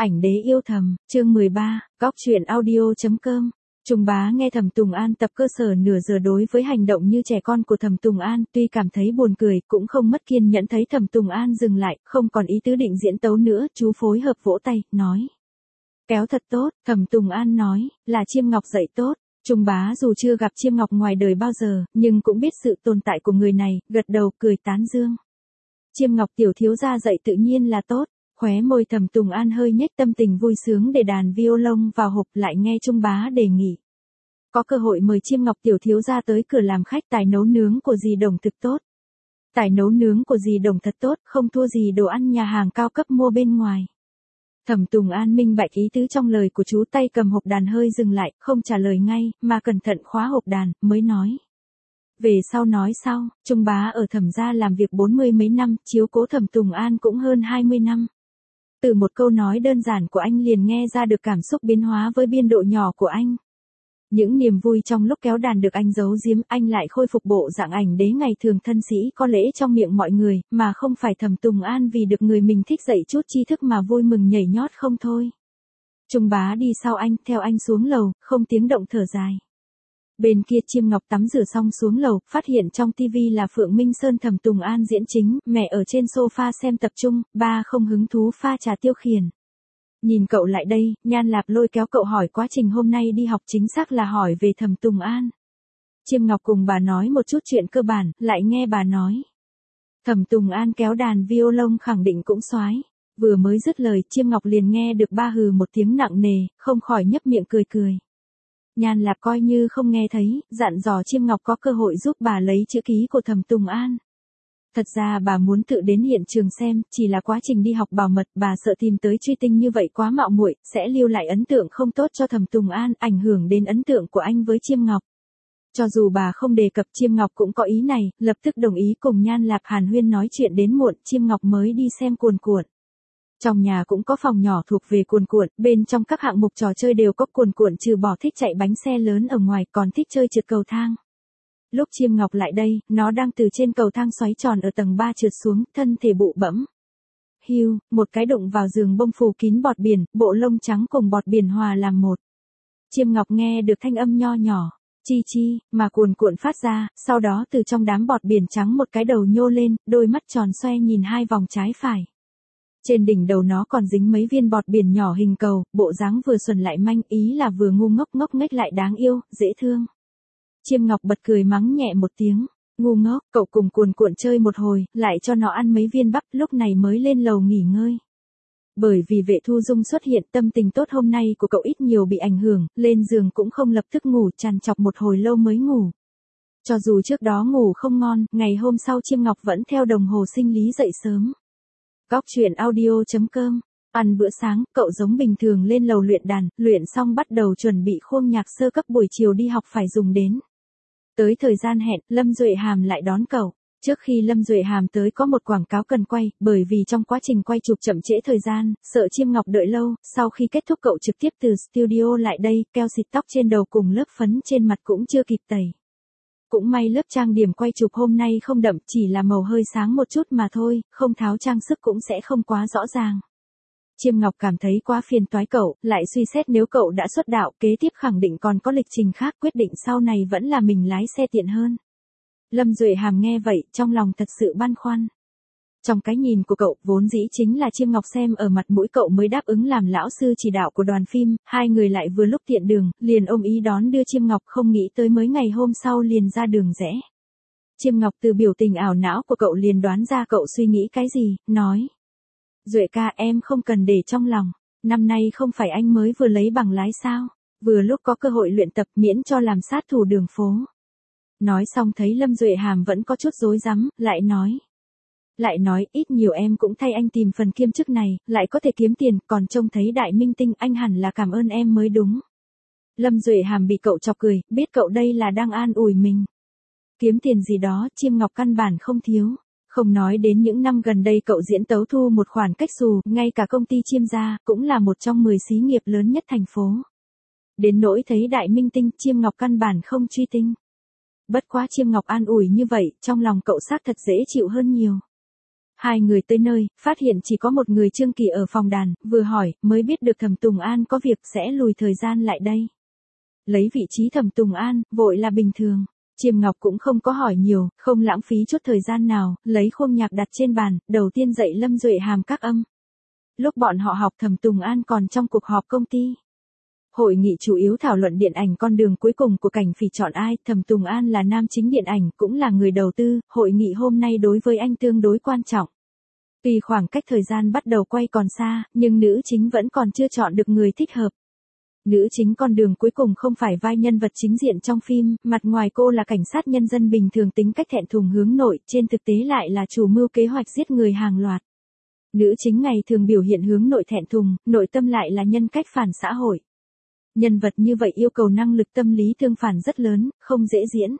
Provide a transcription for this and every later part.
Ảnh đế yêu thầm, chương 13, góc truyện audio.com. Trung Bá nghe Thẩm Tùng An tập cơ sở nửa giờ đối với hành động như trẻ con của Thẩm Tùng An, tuy cảm thấy buồn cười, cũng không mất kiên nhẫn thấy Thẩm Tùng An dừng lại, không còn ý tứ định diễn tấu nữa, chú phối hợp vỗ tay, nói. Kéo thật tốt, Thẩm Tùng An nói, là Chiêm Ngọc dạy tốt. Trung Bá dù chưa gặp Chiêm Ngọc ngoài đời bao giờ, nhưng cũng biết sự tồn tại của người này, gật đầu cười tán dương. Chiêm Ngọc tiểu thiếu gia dạy tự nhiên là tốt. Khóe môi Thẩm Tùng An hơi nhếch, tâm tình vui sướng để đàn violon vào hộp, lại nghe Trung Bá đề nghị. Có cơ hội mời Chiêm Ngọc tiểu thiếu gia tới cửa làm khách, tài nấu nướng của dì Đồng thực tốt. Tài nấu nướng của dì Đồng thật tốt, không thua gì đồ ăn nhà hàng cao cấp mua bên ngoài. Thẩm Tùng An minh bạch ý tứ trong lời của chú, tay cầm hộp đàn hơi dừng lại, không trả lời ngay, mà cẩn thận khóa hộp đàn, mới nói. Về sau nói sau, Trung Bá ở Thẩm gia làm việc 40 mấy năm, chiếu cố Thẩm Tùng An cũng hơn 20 năm. Từ một câu nói đơn giản của anh liền nghe ra được cảm xúc biến hóa với biên độ nhỏ của anh. Những niềm vui trong lúc kéo đàn được anh giấu giếm, anh lại khôi phục bộ dạng ảnh đế ngày thường thân sĩ có lễ trong miệng mọi người, mà không phải Thẩm Tùng An vì được người mình thích dạy chút tri thức mà vui mừng nhảy nhót không thôi. Trung Bá đi sau anh, theo anh xuống lầu, không tiếng động thở dài. Bên kia Chiêm Ngọc tắm rửa xong xuống lầu, phát hiện trong tivi là Phượng Minh Sơn Thẩm Tùng An diễn chính, mẹ ở trên sofa xem tập trung, ba không hứng thú pha trà tiêu khiển. Nhìn cậu lại đây, Nhan Lạp lôi kéo cậu hỏi quá trình hôm nay đi học, chính xác là hỏi về Thẩm Tùng An. Chiêm Ngọc cùng bà nói một chút chuyện cơ bản, lại nghe bà nói. Thẩm Tùng An kéo đàn violon khẳng định cũng soái. Vừa mới dứt lời, Chiêm Ngọc liền nghe được ba hừ một tiếng nặng nề, không khỏi nhấp miệng cười cười. Nhan Lạp coi như không nghe thấy, dặn dò Chiêm Ngọc có cơ hội giúp bà lấy chữ ký của Thẩm Tùng An. Thật ra bà muốn tự đến hiện trường xem, chỉ là quá trình đi học bảo mật, bà sợ tìm tới truy tinh như vậy quá mạo muội, sẽ lưu lại ấn tượng không tốt cho Thẩm Tùng An, ảnh hưởng đến ấn tượng của anh với Chiêm Ngọc. Cho dù bà không đề cập, Chiêm Ngọc cũng có ý này, lập tức đồng ý cùng Nhan Lạp hàn huyên nói chuyện đến muộn, Chiêm Ngọc mới đi xem cuồn cuộn. Trong nhà cũng có phòng nhỏ thuộc về cuồn cuộn, bên trong các hạng mục trò chơi đều có cuồn cuộn, trừ bỏ thích chạy bánh xe lớn ở ngoài, còn thích chơi trượt cầu thang. Lúc Chiêm Ngọc lại đây, nó đang từ trên cầu thang xoáy tròn ở tầng 3 trượt xuống, thân thể bụ bẫm. Hiu, một cái đụng vào giường bông phủ kín bọt biển, bộ lông trắng cùng bọt biển hòa làm một. Chiêm Ngọc nghe được thanh âm nho nhỏ, chi chi, mà cuồn cuộn phát ra, sau đó từ trong đám bọt biển trắng một cái đầu nhô lên, đôi mắt tròn xoe nhìn hai vòng trái phải. Trên đỉnh đầu nó còn dính mấy viên bọt biển nhỏ hình cầu, bộ dáng vừa xuẩn lại manh, ý là vừa ngu ngốc ngốc nghếch lại đáng yêu, dễ thương. Chiêm Ngọc bật cười mắng nhẹ một tiếng, ngu ngốc, cậu cùng cuồn cuộn chơi một hồi, lại cho nó ăn mấy viên bắp, lúc này mới lên lầu nghỉ ngơi. Bởi vì Vệ Thu Dung xuất hiện, tâm tình tốt hôm nay của cậu ít nhiều bị ảnh hưởng, lên giường cũng không lập tức ngủ, trằn trọc một hồi lâu mới ngủ. Cho dù trước đó ngủ không ngon, ngày hôm sau Chiêm Ngọc vẫn theo đồng hồ sinh lý dậy sớm. Góc truyện audio.com. Ăn bữa sáng, cậu giống bình thường lên lầu luyện đàn, luyện xong bắt đầu chuẩn bị khuôn nhạc sơ cấp buổi chiều đi học phải dùng đến. Tới thời gian hẹn, Lâm Duệ Hàm lại đón cậu. Trước khi Lâm Duệ Hàm tới có một quảng cáo cần quay, bởi vì trong quá trình quay chụp chậm trễ thời gian, sợ Chiêm Ngọc đợi lâu, sau khi kết thúc cậu trực tiếp từ studio lại đây, keo xịt tóc trên đầu cùng lớp phấn trên mặt cũng chưa kịp tẩy. Cũng may lớp trang điểm quay chụp hôm nay không đậm, chỉ là màu hơi sáng một chút mà thôi, không tháo trang sức cũng sẽ không quá rõ ràng. Chiêm Ngọc cảm thấy quá phiền toái cậu, lại suy xét nếu cậu đã xuất đạo, kế tiếp khẳng định còn có lịch trình khác, quyết định sau này vẫn là mình lái xe tiện hơn. Lâm Duệ Hàm nghe vậy, trong lòng thật sự băn khoăn. Trong cái nhìn của cậu, vốn dĩ chính là Chiêm Ngọc xem ở mặt mũi cậu mới đáp ứng làm lão sư chỉ đạo của đoàn phim, hai người lại vừa lúc tiện đường, liền ôm ý đón đưa Chiêm Ngọc, không nghĩ tới mới ngày hôm sau liền ra đường rẽ. Chiêm Ngọc từ biểu tình ảo não của cậu liền đoán ra cậu suy nghĩ cái gì, nói. Duệ ca, em không cần để trong lòng, năm nay không phải anh mới vừa lấy bằng lái sao, vừa lúc có cơ hội luyện tập, miễn cho làm sát thủ đường phố. Nói xong thấy Lâm Duệ Hàm vẫn có chút rối rắm, lại nói ít nhiều em cũng thay anh tìm phần kiêm chức này, lại có thể kiếm tiền, còn trông thấy đại minh tinh, anh hẳn là cảm ơn em mới đúng. Lâm Duệ Hàm bị cậu chọc cười, biết cậu đây là đang an ủi mình. Kiếm tiền gì đó, Chiêm Ngọc căn bản không thiếu. Không nói đến những năm gần đây cậu diễn tấu thu một khoản cách xù, ngay cả công ty Chiêm gia, cũng là một trong 10 xí nghiệp lớn nhất thành phố. Đến nỗi thấy đại minh tinh, Chiêm Ngọc căn bản không truy tinh. Bất quá Chiêm Ngọc an ủi như vậy, trong lòng cậu xác thật dễ chịu hơn nhiều. Hai người tới nơi, phát hiện chỉ có một người Trương Kỳ ở phòng đàn, vừa hỏi, mới biết được Thẩm Tùng An có việc sẽ lùi thời gian lại đây. Lấy vị trí Thẩm Tùng An, vội là bình thường. Chiêm Ngọc cũng không có hỏi nhiều, không lãng phí chút thời gian nào, lấy khuôn nhạc đặt trên bàn, đầu tiên dạy Lâm Duệ hàm các âm. Lúc bọn họ học Thẩm Tùng An còn trong cuộc họp công ty. Hội nghị chủ yếu thảo luận điện ảnh con đường cuối cùng của Cảnh Phỉ chọn ai, Thẩm Tùng An là nam chính điện ảnh, cũng là người đầu tư, hội nghị hôm nay đối với anh tương đối quan trọng. Tuy khoảng cách thời gian bắt đầu quay còn xa, nhưng nữ chính vẫn còn chưa chọn được người thích hợp. Nữ chính con đường cuối cùng không phải vai nhân vật chính diện trong phim, mặt ngoài cô là cảnh sát nhân dân bình thường tính cách thẹn thùng hướng nội, trên thực tế lại là chủ mưu kế hoạch giết người hàng loạt. Nữ chính ngày thường biểu hiện hướng nội thẹn thùng, nội tâm lại là nhân cách phản xã hội. Nhân vật như vậy yêu cầu năng lực tâm lý tương phản rất lớn, không dễ diễn.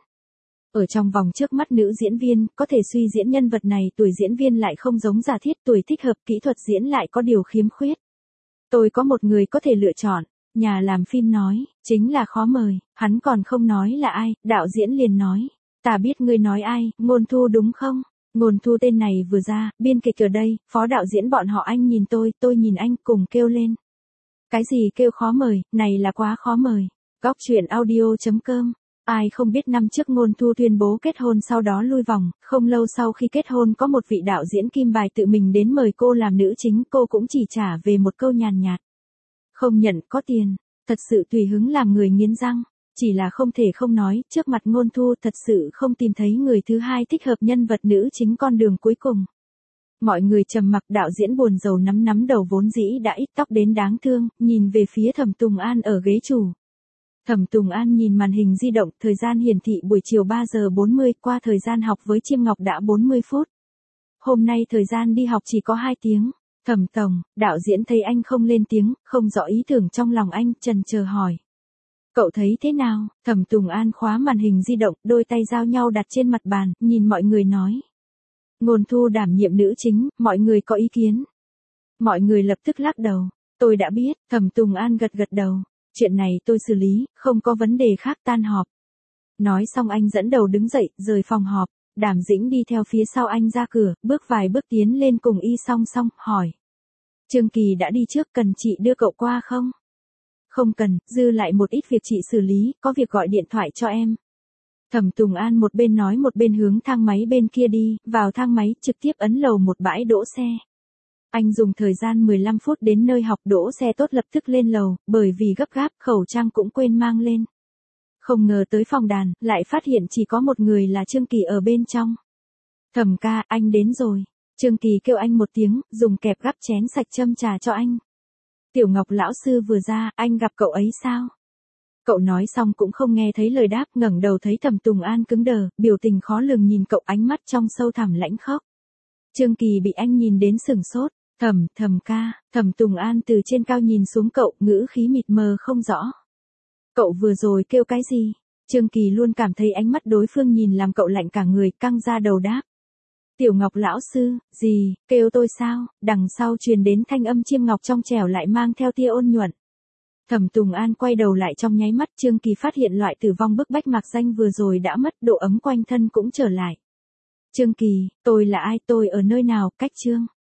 Ở trong vòng trước mắt nữ diễn viên, có thể suy diễn nhân vật này, tuổi diễn viên lại không giống giả thiết, tuổi thích hợp, kỹ thuật diễn lại có điều khiếm khuyết. Tôi có một người có thể lựa chọn, nhà làm phim nói, chính là khó mời, hắn còn không nói là ai, đạo diễn liền nói, ta biết ngươi nói ai, Ngôn Thu đúng không? Ngôn Thu tên này vừa ra, biên kịch ở đây, phó đạo diễn bọn họ anh nhìn tôi nhìn anh, cùng kêu lên. Cái gì kêu khó mời, này là quá khó mời. Góc truyện audio.com. Ai không biết năm trước Ngôn Thu tuyên bố kết hôn sau đó lui vòng, không lâu sau khi kết hôn có một vị đạo diễn kim bài tự mình đến mời cô làm nữ chính, cô cũng chỉ trả về một câu nhàn nhạt. Không nhận có tiền, thật sự tùy hứng làm người nghiến răng, chỉ là không thể không nói, trước mặt Ngôn Thu thật sự không tìm thấy người thứ hai thích hợp nhân vật nữ chính con đường cuối cùng. Mọi người trầm mặc, đạo diễn buồn rầu nắm đầu vốn dĩ đã ít tóc đến đáng thương, nhìn về phía Thẩm Tùng An ở ghế chủ. Thẩm Tùng An nhìn màn hình di động, thời gian hiển thị buổi chiều 3 giờ 40, qua thời gian học với Chiêm Ngọc đã 40 phút. Hôm nay thời gian đi học chỉ có 2 tiếng. Thẩm tổng, đạo diễn thấy anh không lên tiếng, không rõ ý tưởng trong lòng anh, chần chờ hỏi. Cậu thấy thế nào? Thẩm Tùng An khóa màn hình di động, đôi tay giao nhau đặt trên mặt bàn, nhìn mọi người nói. Ngôn Thu đảm nhiệm nữ chính, mọi người có ý kiến. Mọi người lập tức lắc đầu. Tôi đã biết, Thẩm Tùng An gật đầu. Chuyện này tôi xử lý, không có vấn đề khác, tan họp. Nói xong anh dẫn đầu đứng dậy, rời phòng họp. Đàm Dĩnh đi theo phía sau anh ra cửa, bước vài bước tiến lên cùng y song song, hỏi. Trương Kỳ đã đi trước, cần chị đưa cậu qua không? Không cần, dư lại một ít việc chị xử lý, có việc gọi điện thoại cho em. Thẩm Tùng An một bên nói một bên hướng thang máy bên kia đi, vào thang máy, trực tiếp ấn lầu một bãi đỗ xe. Anh dùng thời gian 15 phút đến nơi học, đỗ xe tốt lập tức lên lầu, bởi vì gấp gáp, khẩu trang cũng quên mang lên. Không ngờ tới phòng đàn, lại phát hiện chỉ có một người là Trương Kỳ ở bên trong. Thẩm ca, anh đến rồi. Trương Kỳ kêu anh một tiếng, dùng kẹp gắp chén sạch châm trà cho anh. Tiểu Ngọc lão sư vừa ra, anh gặp cậu ấy sao? Cậu nói xong cũng không nghe thấy lời đáp, ngẩng đầu thấy Thẩm Tùng An cứng đờ, biểu tình khó lường nhìn cậu, ánh mắt trong sâu thẳm lãnh khốc. Trương Kỳ bị anh nhìn đến sừng sốt. Thẩm ca, Thẩm Tùng An từ trên cao nhìn xuống cậu, ngữ khí mịt mờ không rõ. Cậu vừa rồi kêu cái gì? Trương Kỳ luôn cảm thấy ánh mắt đối phương nhìn làm cậu lạnh cả người, căng ra đầu đáp. Tiểu Ngọc lão sư, gì, kêu tôi sao? Đằng sau truyền đến thanh âm Chiêm Ngọc trong trẻo lại mang theo tia ôn nhuận. Thẩm Tùng An quay đầu lại, trong nháy mắt Trương Kỳ phát hiện loại tử vong bức bách mạc danh vừa rồi đã mất, độ ấm quanh thân cũng trở lại. Trương Kỳ, tôi là ai, tôi ở nơi nào, cách Trương